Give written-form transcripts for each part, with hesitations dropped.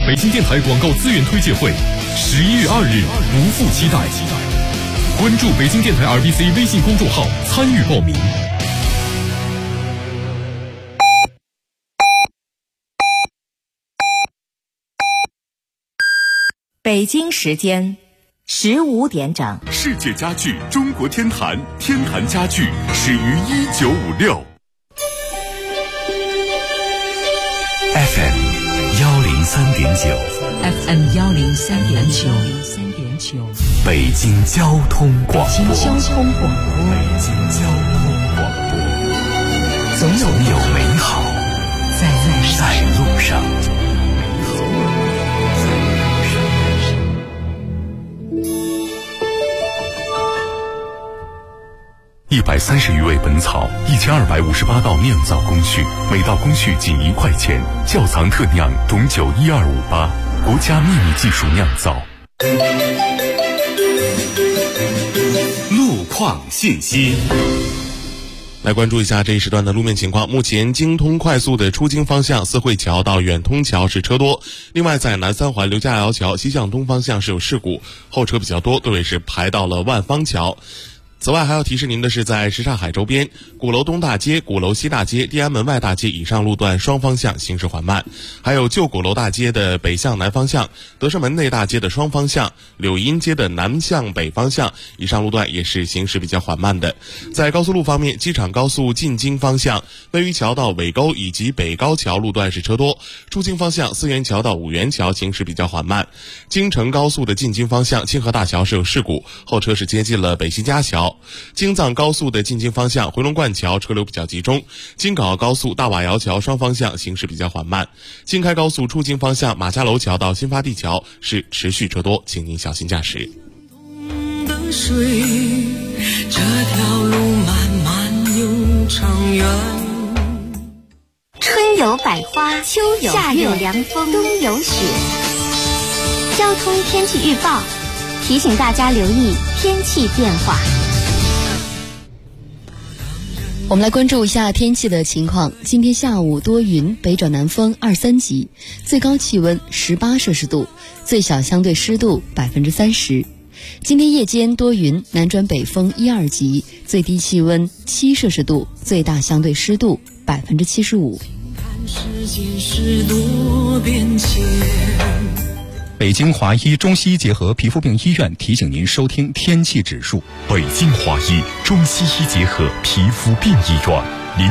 北京电台广告资源推介会，11月2日不负期待。关注北京电台 RBC 微信公众号参与报名。 北京时间15点整。 世界家具中国天坛，天坛家具始于1956。 FM 103.9 FM 103.9 北京交通广播。 北京交通广播。 总有美好在路上。130余味本草，1258道酿造工序，每道工序仅1块钱。窖藏特酿董酒12588，国家秘密技术酿造。 路况信息。 来关注一下这一时段的路面情况。目前京通快速的出京方向四惠桥到远通桥是车多，另外在南三环刘家窑桥西向东方向是有事故，后车比较多，队尾是排到了万方桥。此外还要提示您的是，在什刹海周边鼓楼东大街、鼓楼西大街、地安门外大街以上路段双方向行驶缓慢，还有旧鼓楼大街的北向南方向、德胜门内大街的双方向、柳荫街的南向北方向以上路段也是行驶比较缓慢的。在高速路方面，机场高速进京方向魏榆桥到尾沟以及北高桥路段是车多，出京方向四元桥到五元桥行驶比较缓慢。京承高速的进京方向清河大桥是有事故，后车是接近了北西家桥。京藏高速的进京方向回龙观桥车流比较集中，京港澳高速大瓦窑桥双方向行驶比较缓慢。京开高速出京方向马家楼桥到新发地桥是持续车多，请您小心驾驶。 这条路漫漫又长远， 春有百花，秋有月，夏有凉风，冬有雪。交通天气预报提醒大家留意天气变化。 我们来关注一下天气的情况。今天下午多云，北转南风2、3级，最高气温18摄氏度，最小相对湿度30%。今天夜间多云，南转北风1、2级，最低气温7摄氏度，最大相对湿度75%。 世间是多变迁。 北京华医中西医结合皮肤病医院提醒您收听天气指数。 北京华医中西医结合皮肤病医院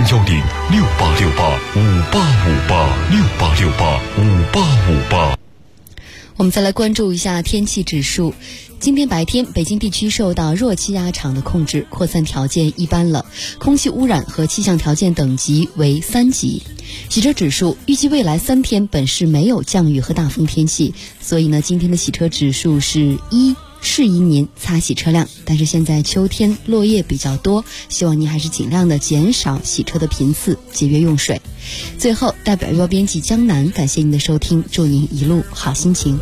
，0106868585858 我们再来关注一下天气指数。今天白天，北京地区受到弱气压场的控制，扩散条件一般了，空气污染和气象条件等级为3级。洗车指数预计未来3天本市没有降雨和大风天气，所以呢，今天的洗车指数是1，适宜您擦洗车辆。但是现在秋天落叶比较多，希望您还是尽量的减少洗车的频次，节约用水。最后，代表预报编辑江南感谢您的收听，祝您一路好心情。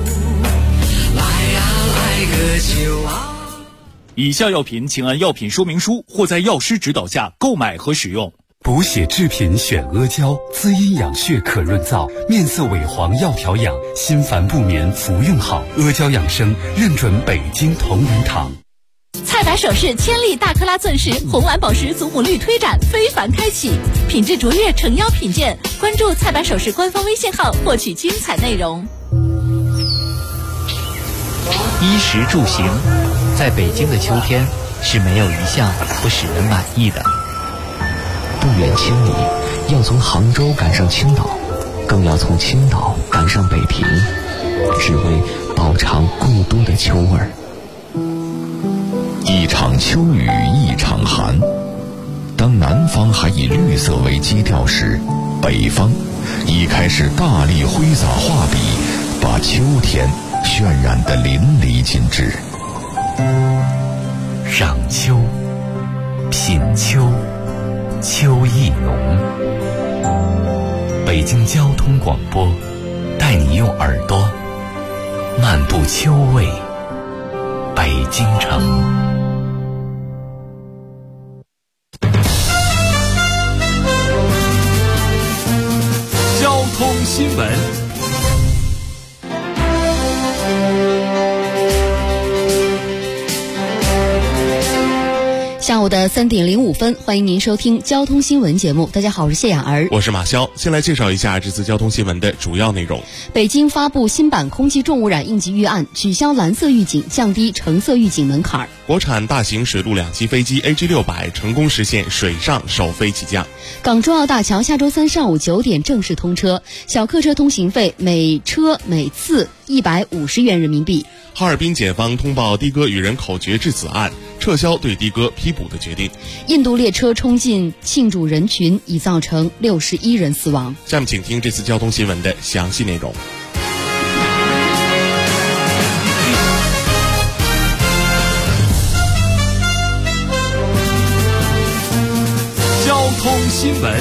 以下药品请按药品说明书或在药师指导下购买和使用。 补血制品选阿胶，滋阴养血可润燥，面色萎黄要调养，心烦不眠服用好。阿胶养生认准北京同仁堂。 菜百首饰千粒大克拉钻石红蓝宝石祖母绿推展非凡开启，品质卓越诚邀品鉴。关注菜百首饰官方微信号获取精彩内容。 衣食住行，在北京的秋天是没有一项不使人满意的。 不远千里，要从杭州赶上青岛，更要从青岛赶上北平，只为饱尝故都的秋味儿。 一场秋雨一场寒，当南方还以绿色为基调时，北方已开始大力挥洒画笔，把秋天渲染得淋漓尽致。 赏秋，品秋，秋意浓。北京交通广播带你用耳朵漫步秋味北京城。 交通新闻。 午的3点05分，欢迎您收听交通新闻节目。大家好，我是谢雅儿， 我是马潇。先来介绍一下这次交通新闻的主要内容。 北京发布新版空气重污染应急预案，取消蓝色预警，降低橙色预警门槛。 国产大型水陆两栖飞机 AG600成功实现水上首飞起降。 港珠澳大桥下周3上午9点正式通车，小客车通行费每车每次150元人民币。 哈尔滨检方通报的哥与人口角致死案，撤销对的哥批捕的决定。 印度列车冲进庆祝人群，已造成61人死亡。 下面请听这次交通新闻的详细内容。 交通新闻。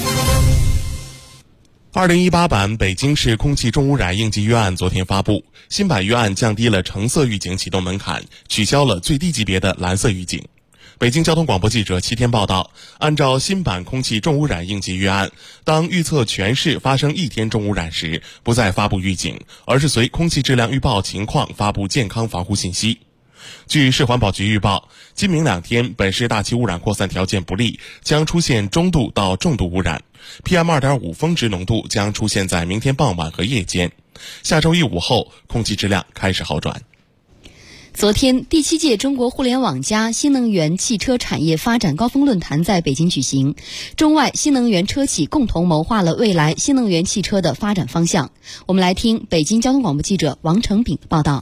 2018版北京市空气重污染应急预案昨天发布，新版预案降低了橙色预警启动门槛，取消了最低级别的蓝色预警。北京交通广播记者7天报道，按照新版空气重污染应急预案，当预测全市发生1天重污染时，不再发布预警，而是随空气质量预报情况发布健康防护信息。据市环保局预报，今明2天本市大气污染扩散条件不利，将出现中度到重度污染， PM2.5 峰值浓度将出现在明天傍晚和夜间。下周一午后，空气质量开始好转。 昨天，第7届中国互联网+新能源汽车产业发展高峰论坛在北京举行，中外新能源车企共同谋划了未来新能源汽车的发展方向。我们来听北京交通广播记者王成炳的报道。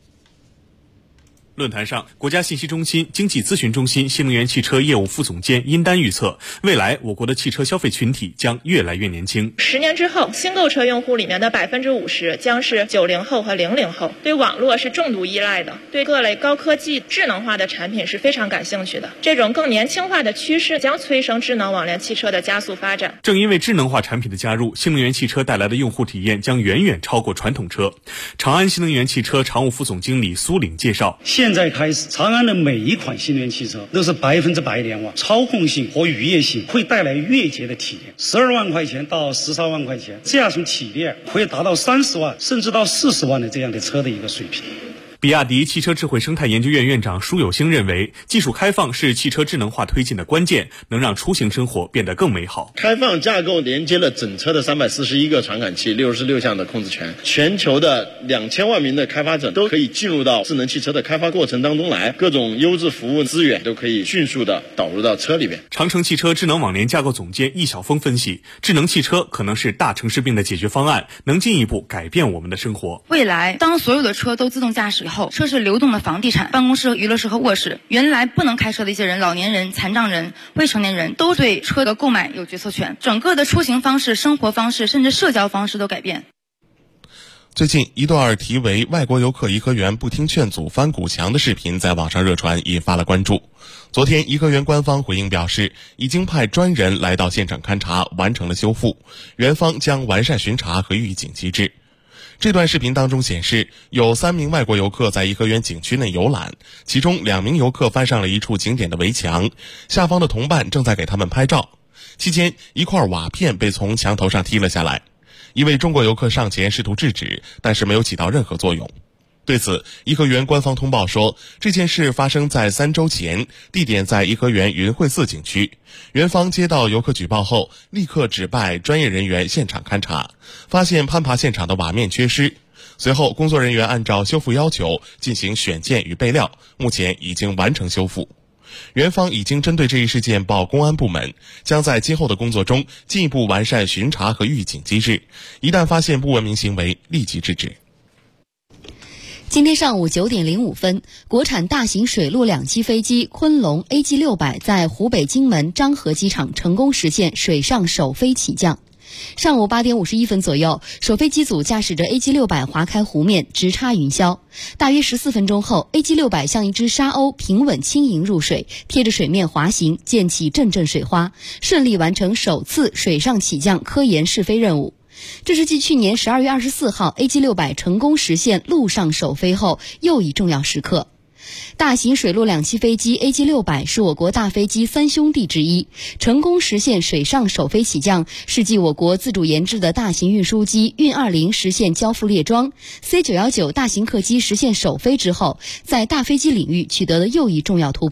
论坛上，国家信息中心经济咨询中心新能源汽车业务副总监殷丹预测，未来我国的汽车消费群体将越来越年轻。 10年之后，新购车用户里面的50%将是90后和00后，对网络是重度依赖的，对各类高科技智能化的产品是非常感兴趣的。这种更年轻化的趋势将催生智能网联汽车的加速发展。 正因为智能化产品的加入，新能源汽车带来的用户体验将远远超过传统车。长安新能源汽车常务副总经理苏岭介绍， 现在开始，长安的每一款新能源汽车都是100%联网，操控性和愉悦性会带来越捷的体验。12万块钱到13万块钱，这样从体验会达到30万甚至到40万的这样的车的一个水平。 比亚迪汽车智慧生态研究院院长舒有兴认为，技术开放是汽车智能化推进的关键，能让出行生活变得更美好。 开放架构连接了整车的341个传感器，66项的控制权，全球的2000万名的开发者都可以进入到智能汽车的开发过程当中来，各种优质服务资源都可以迅速的导入到车里边。 长城汽车智能网联架构总监易晓峰分析，智能汽车可能是大城市病的解决方案，能进一步改变我们的生活。 未来当所有的车都自动驾驶以后，车是流动的房地产、办公室、娱乐室和卧室，原来不能开车的一些人，老年人、残障人、未成年人都对车的购买有决策权，整个的出行方式、生活方式甚至社交方式都改变。 最近一段题为外国游客颐和园不听劝阻翻古墙的视频在网上热传，引发了关注。昨天颐和园官方回应表示，已经派专人来到现场勘查，完成了修复，园方将完善巡查和预警机制。这段视频当中显示，有3名外国游客在颐和园景区内游览，其中2名游客翻上了一处景点的围墙，下方的同伴正在给他们拍照。期间，一块瓦片被从墙头上踢了下来，一位中国游客上前试图制止，但是没有起到任何作用。对此，颐和园官方通报说，这件事发生在3周前，地点在颐和园云会寺景区。园方接到游客举报后，立刻指派专业人员现场勘查，发现攀爬现场的瓦面缺失。随后，工作人员按照修复要求进行选件与备料，目前已经完成修复。园方已经针对这一事件报公安部门，将在今后的工作中进一步完善巡查和预警机制，一旦发现不文明行为，立即制止。 今天上午9点05分，国产大型水陆两栖飞机昆龙 AG600 在湖北荆门漳河机场成功实现水上首飞起降。上午8点51分左右，首飞机组驾驶着 AG600 划开湖面，直插云霄。大约14分钟后， AG600 像一只沙鸥平稳轻盈入水，贴着水面滑行，溅起阵阵水花，顺利完成首次水上起降科研试飞任务。这是继去年12月24号 AG600 成功实现陆上首飞后又一重要时刻。大型水陆两栖飞机 AG600 是我国大飞机3兄弟之一，成功实现水上首飞起降，是继我国自主研制的大型运输机运20实现交付列装， C919 大型客机实现首飞之后，在大飞机领域取得的又一重要突破。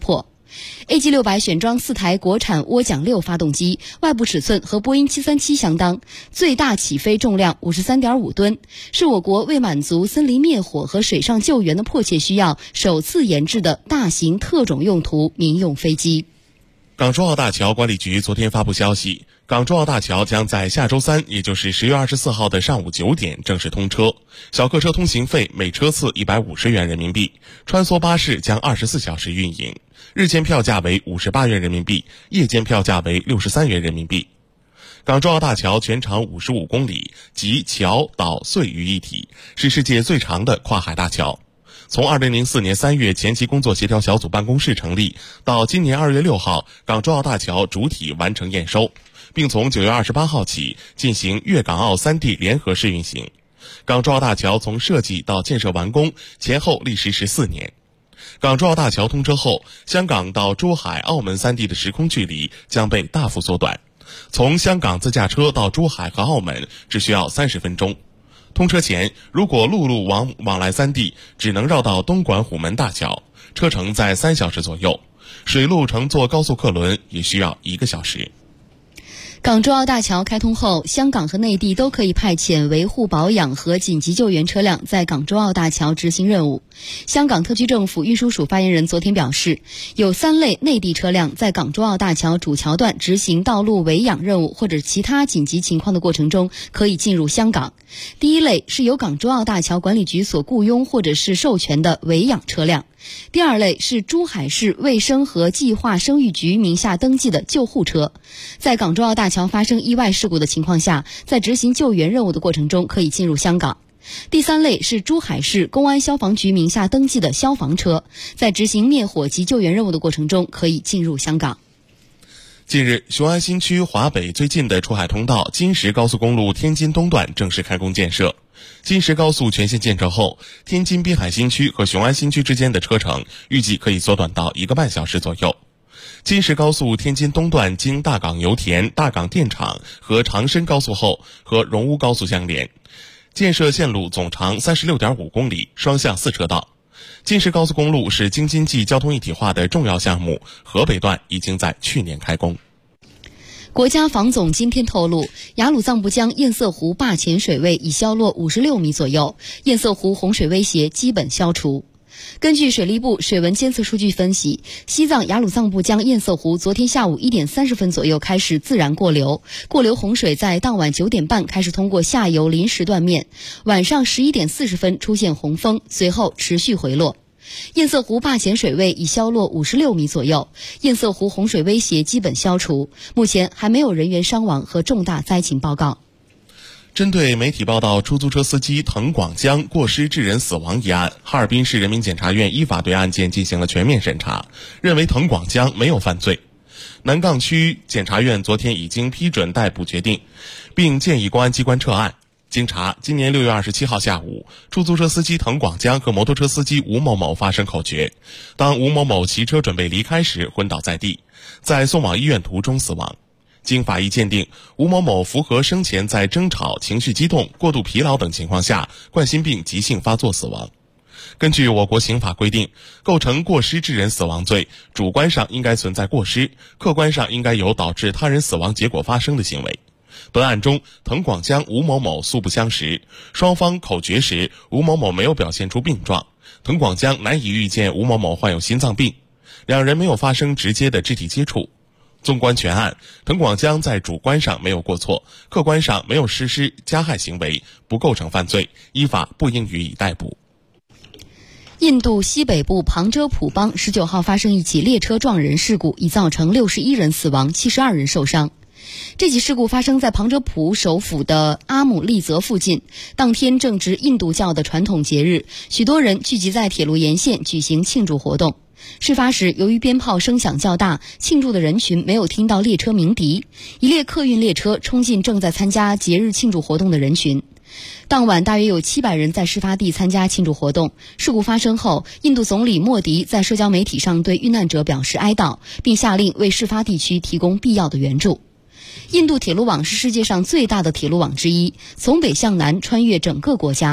AG600 选装4台国产涡桨6发动机，外部尺寸和波音737相当，最大起飞重量53.5吨，是我国为满足森林灭火和水上救援的迫切需要首次研制的大型特种用途民用飞机。 港珠澳大桥管理局昨天发布消息，港珠澳大桥将在下周3，也就是10月24号的上午9点正式通车。小客车通行费每车次150元人民币，穿梭巴士将24小时运营，日间票价为58元人民币，夜间票价为63元人民币。港珠澳大桥全长55公里，集桥、岛、隧于一体，是世界最长的跨海大桥。从2004年3月前期工作协调小组办公室成立，到今年2月6号，港珠澳大桥主体完成验收，并从9月28号起进行粤港澳3地联合试运行。港珠澳大桥从设计到建设完工前后历时14年。港珠澳大桥通车后，香港到珠海、澳门3地的时空距离将被大幅缩短，从香港自驾车到珠海和澳门只需要30分钟。通车前，如果陆路往来3地，只能绕到东莞虎门大桥，车程在3小时左右；水路乘坐高速客轮也需要1个小时。 港珠澳大桥开通后，香港和内地都可以派遣维护保养和紧急救援车辆在港珠澳大桥执行任务。香港特区政府运输署发言人昨天表示，有3类内地车辆在港珠澳大桥主桥段执行道路维养任务或者其他紧急情况的过程中可以进入香港。第一类是由港珠澳大桥管理局所雇佣或者是授权的维养车辆。第二类是珠海市卫生和计划生育局名下登记的救护车，在港珠澳大桥发生意外事故的情况下，在执行救援任务的过程中可以进入香港。第三类是珠海市公安消防局名下登记的消防车，在执行灭火及救援任务的过程中可以进入香港。 近日，雄安新区华北最近的出海通道金石高速公路天津东段正式开工建设。金石高速全线建设后，天津滨海新区和雄安新区之间的车程预计可以缩短到1个半小时左右。金石高速天津东段经大港油田、大港电厂和长深高速后和荣乌高速相连，建设线路总长36.5公里，双向4车道。金石高速公路是京津冀交通一体化的重要项目，河北段已经在去年开工。 国家防总今天透露，雅鲁藏布江堰塞湖坝潜水位已消落56米左右，堰塞湖洪水威胁基本消除。根据水利部水文监测数据分析，西藏雅鲁藏布江堰塞湖昨天下午1点30分左右开始自然过流，过流洪水在当晚9点半开始通过下游临时断面，晚上11点40分出现洪峰，随后持续回落。堰塞湖坝潜水位已消落56米左右，堰塞湖洪水威胁基本消除，目前还没有人员伤亡和重大灾情报告。 针对媒体报道出租车司机滕广江过失致人死亡一案，哈尔滨市人民检察院依法对案件进行了全面审查，认为滕广江没有犯罪。南岗区检察院昨天已经批准逮捕决定，并建议公安机关撤案。经查，今年6月27号下午，出租车司机滕广江和摩托车司机吴某某发生口角，当吴某某骑车准备离开时昏倒在地，在送往医院途中死亡。经法医鉴定，吴某某符合生前在争吵、情绪激动、过度疲劳等情况下冠心病急性发作死亡。根据我国刑法规定，构成过失致人死亡罪，主观上应该存在过失，客观上应该有导致他人死亡结果发生的行为。本案中，滕广江、吴某某素不相识，双方口角时，吴某某没有表现出病状，滕广江难以预见吴某某患有心脏病，两人没有发生直接的肢体接触。纵观全案，滕广江在主观上没有过错，客观上没有实施加害行为，不构成犯罪，依法不应予以逮捕。 印度西北部旁遮普邦19号发生一起列车撞人事故，已造成61人死亡，72人受伤。这起事故发生在旁遮普首府的阿姆利泽附近，当天正值印度教的传统节日，许多人聚集在铁路沿线举行庆祝活动。事发时，由于鞭炮声响较大，庆祝的人群没有听到列车鸣笛，一列客运列车冲进正在参加节日庆祝活动的人群。当晚大约有700人在事发地参加庆祝活动。事故发生后，印度总理莫迪在社交媒体上对遇难者表示哀悼，并下令为事发地区提供必要的援助。印度铁路网是世界上最大的铁路网之一，从北向南穿越整个国家。